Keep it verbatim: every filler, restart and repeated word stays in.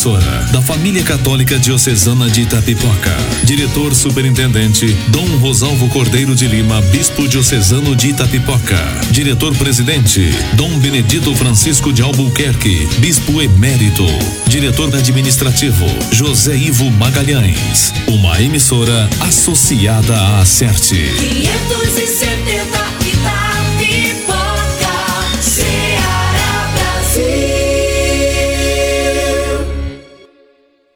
emissora da Família Católica Diocesana de Itapipoca. Diretor Superintendente Dom Rosalvo Cordeiro de Lima, Bispo Diocesano de Itapipoca. Diretor-Presidente Dom Benedito Francisco de Albuquerque, Bispo Emérito. Diretor Administrativo José Ivo Magalhães. Uma emissora associada à Acerte.